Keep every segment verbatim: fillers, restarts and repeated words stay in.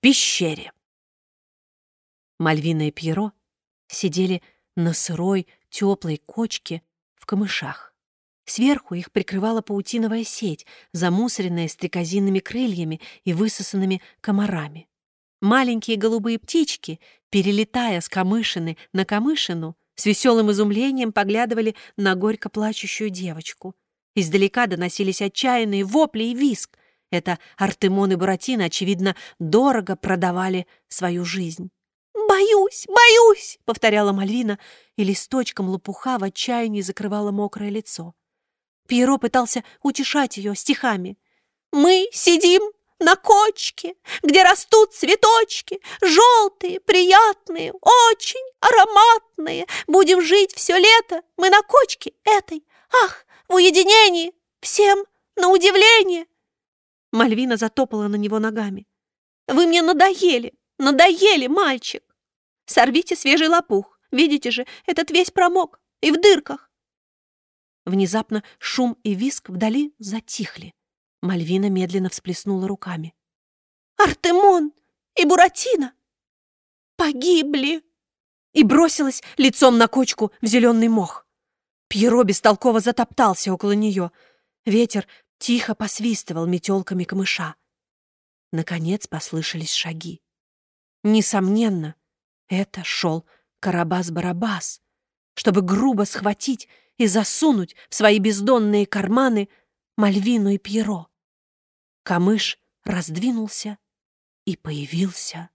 пещере. Мальвина и Пьеро сидели на сырой, теплой кочке в камышах. Сверху их прикрывала паутиновая сеть, замусоренная стрекозиными крыльями и высосанными комарами. Маленькие голубые птички, перелетая с камышины на камышину, с веселым изумлением поглядывали на горько плачущую девочку. Издалека доносились отчаянные вопли и визг. Это Артемон и Буратино, очевидно, дорого продавали свою жизнь. «Боюсь, боюсь!» — повторяла Мальвина, и листочком лопуха в отчаянии закрывала мокрое лицо. Пьеро пытался утешать ее стихами. «Мы сидим на кочке, где растут цветочки, желтые, приятные, очень ароматные. Будем жить все лето, мы на кочке этой. Ах, в уединении, всем на удивление!» Мальвина затопала на него ногами. «Вы мне надоели, надоели, мальчик! Сорвите свежий лопух, видите же, этот весь промок и в дырках!» Внезапно шум и визг вдали затихли. Мальвина медленно всплеснула руками. «Артемон и Буратино погибли!» И бросилась лицом на кочку в зеленый мох. Пьеро бестолково затоптался около нее. Ветер тихо посвистывал метелками камыша. Наконец послышались шаги. Несомненно, это шел Карабас-Барабас, чтобы грубо схватить и засунуть в свои бездонные карманы Мальвину и Пьеро. Камыш раздвинулся, и появился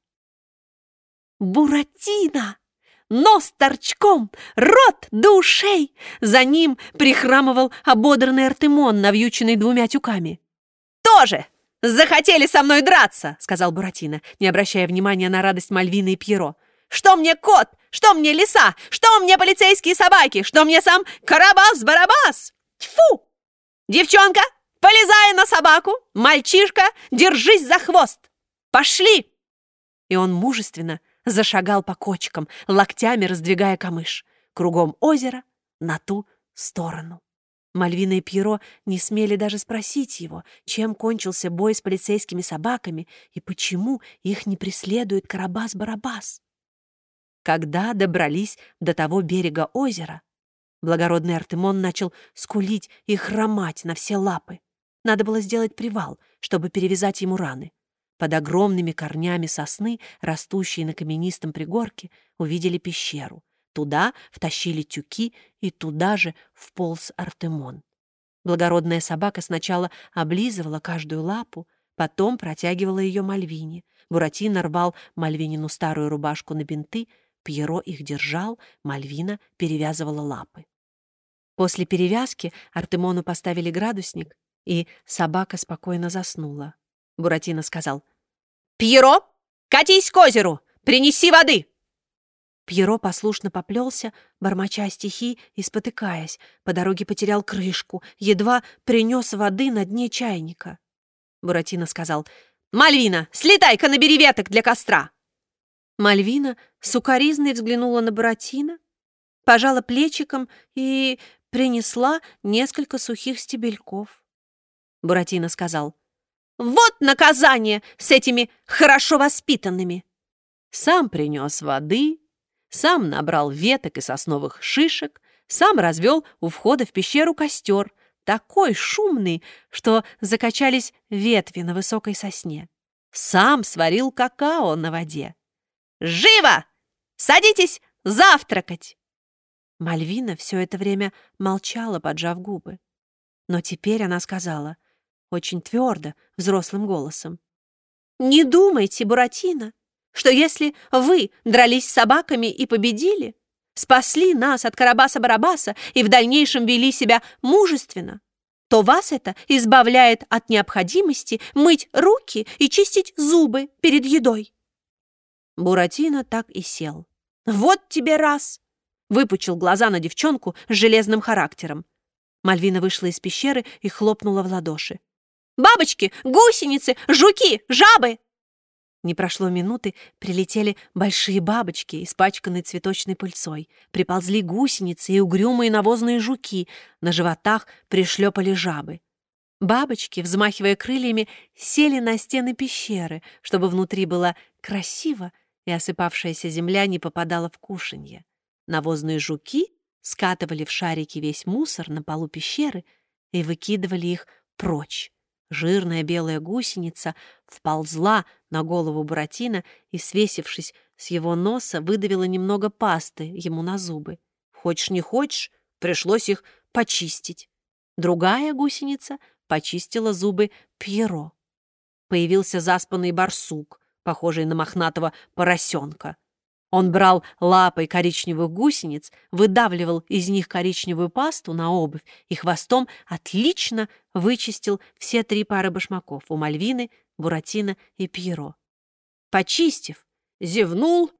Буратино! Нос торчком, рот до ушей. За ним прихрамывал ободранный Артемон, навьюченный двумя тюками. «Тоже захотели со мной драться!» — сказал Буратино, не обращая внимания на радость Мальвины и Пьеро. «Что мне кот? Что мне лиса? Что мне полицейские собаки? Что мне сам Карабас-Барабас? Тьфу! Девчонка, полезай на собаку! Мальчишка, держись за хвост! Пошли!» И он мужественно зашагал по кочкам, локтями раздвигая камыш. Кругом озеро, на ту сторону. Мальвина и Пьеро не смели даже спросить его, чем кончился бой с полицейскими собаками и почему их не преследует Карабас-Барабас. Когда добрались до того берега озера, благородный Артемон начал скулить и хромать на все лапы. Надо было сделать привал, чтобы перевязать ему раны. Под огромными корнями сосны, растущие на каменистом пригорке, увидели пещеру. Туда втащили тюки, и туда же вполз Артемон. Благородная собака сначала облизывала каждую лапу, потом протягивала ее Мальвине. Буратино рвал Мальвинину старую рубашку на бинты, Пьеро их держал, Мальвина перевязывала лапы. После перевязки Артемону поставили градусник, и собака спокойно заснула. Буратино сказал: «Пьеро, катись к озеру, принеси воды!» Пьеро послушно поплелся, бормоча стихи и спотыкаясь. По дороге потерял крышку, едва принес воды на дне чайника. Буратино сказал: «Мальвина, слетай-ка набери веток для костра!» Мальвина сукоризной взглянула на Буратино, пожала плечиком и принесла несколько сухих стебельков. Буратино сказал: «Вот наказание с этими хорошо воспитанными!» Сам принес воды, сам набрал веток и сосновых шишек, сам развел у входа в пещеру костер, такой шумный, что закачались ветви на высокой сосне. Сам сварил какао на воде. «Живо! Садитесь завтракать!» Мальвина все это время молчала, поджав губы. Но теперь она сказала очень твердо, взрослым голосом: «Не думайте, Буратино, что если вы дрались с собаками и победили, спасли нас от Карабаса-Барабаса и в дальнейшем вели себя мужественно, то вас это избавляет от необходимости мыть руки и чистить зубы перед едой». Буратино так и сел. «Вот тебе раз!» Выпучил глаза на девчонку с железным характером. Мальвина вышла из пещеры и хлопнула в ладоши. «Бабочки, гусеницы, жуки, жабы!» Не прошло минуты, прилетели большие бабочки, испачканные цветочной пыльцой. Приползли гусеницы и угрюмые навозные жуки. На животах пришлепали жабы. Бабочки, взмахивая крыльями, сели на стены пещеры, чтобы внутри было красиво и осыпавшаяся земля не попадала в кушанье. Навозные жуки скатывали в шарики весь мусор на полу пещеры и выкидывали их прочь. Жирная белая гусеница вползла на голову Буратино и, свесившись с его носа, выдавила немного пасты ему на зубы. Хочешь не хочешь, пришлось их почистить. Другая гусеница почистила зубы Пьеро. Появился заспанный барсук, похожий на мохнатого поросенка. Он брал лапой коричневых гусениц, выдавливал из них коричневую пасту на обувь и хвостом отлично вычистил все три пары башмаков у Мальвины, Буратино и Пьеро. Почистив, зевнул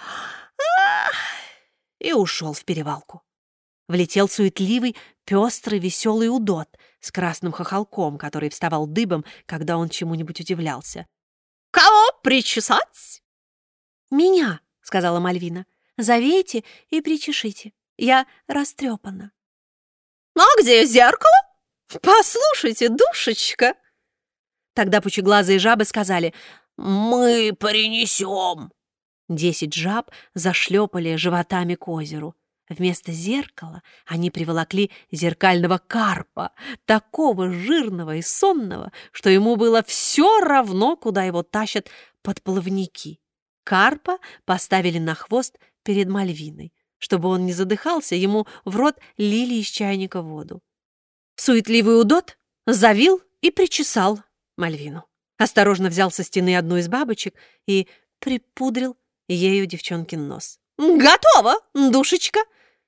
и ушел в перевалку. Влетел суетливый, пестрый, веселый удод с красным хохолком, который вставал дыбом, когда он чему-нибудь удивлялся. «Кого причесать?» «Меня», — сказала Мальвина. «Завейте и причешите. Я растрепана». «А где зеркало? Послушайте, душечка!» Тогда пучеглазые жабы сказали: «Мы принесем». Десять жаб зашлепали животами к озеру. Вместо зеркала они приволокли зеркального карпа, такого жирного и сонного, что ему было все равно, куда его тащат подплавники. Карпа поставили на хвост перед Мальвиной. Чтобы он не задыхался, ему в рот лили из чайника воду. Суетливый удод завил и причесал Мальвину. Осторожно взял со стены одну из бабочек и припудрил ею девчонкин нос. «Готово, душечка!»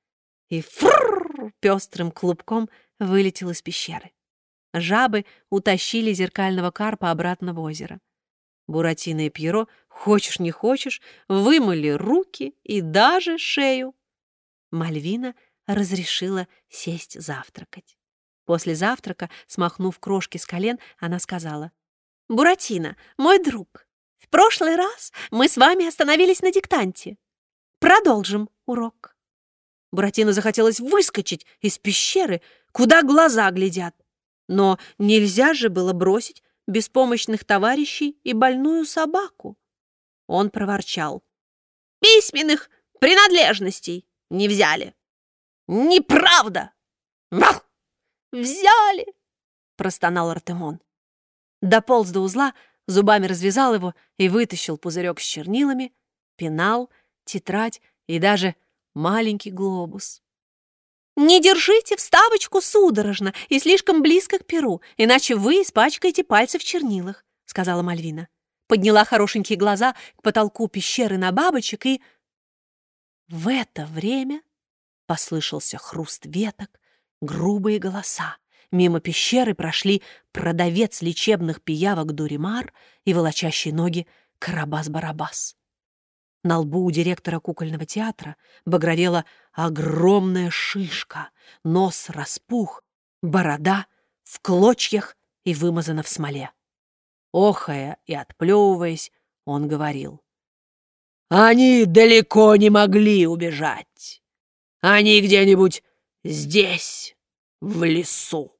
И фрррр пестрым клубком вылетел из пещеры. Жабы утащили зеркального карпа обратно в озеро. Буратино и Пьеро, хочешь не хочешь, вымыли руки и даже шею. Мальвина разрешила сесть завтракать. После завтрака, смахнув крошки с колен, она сказала: «Буратино, мой друг, в прошлый раз мы с вами остановились на диктанте. Продолжим урок». Буратино захотелось выскочить из пещеры, куда глаза глядят. Но нельзя же было бросить беспомощных товарищей и больную собаку. Он проворчал: «Письменных принадлежностей не взяли». «Неправда!» «Вах! Взяли!» — простонал Артемон. Дополз до узла, зубами развязал его и вытащил пузырек с чернилами, пенал, тетрадь и даже маленький глобус. «Не держите вставочку судорожно и слишком близко к перу, иначе вы испачкаете пальцы в чернилах», — сказала Мальвина. Подняла хорошенькие глаза к потолку пещеры на бабочек и... В это время послышался хруст веток, грубые голоса. Мимо пещеры прошли продавец лечебных пиявок Дуримар и волочащие ноги Карабас-Барабас. На лбу у директора кукольного театра багровела огромная шишка, нос распух, борода в клочьях и вымазана в смоле. Охая и отплевываясь, он говорил: «Они далеко не могли убежать. Они где-нибудь здесь, в лесу».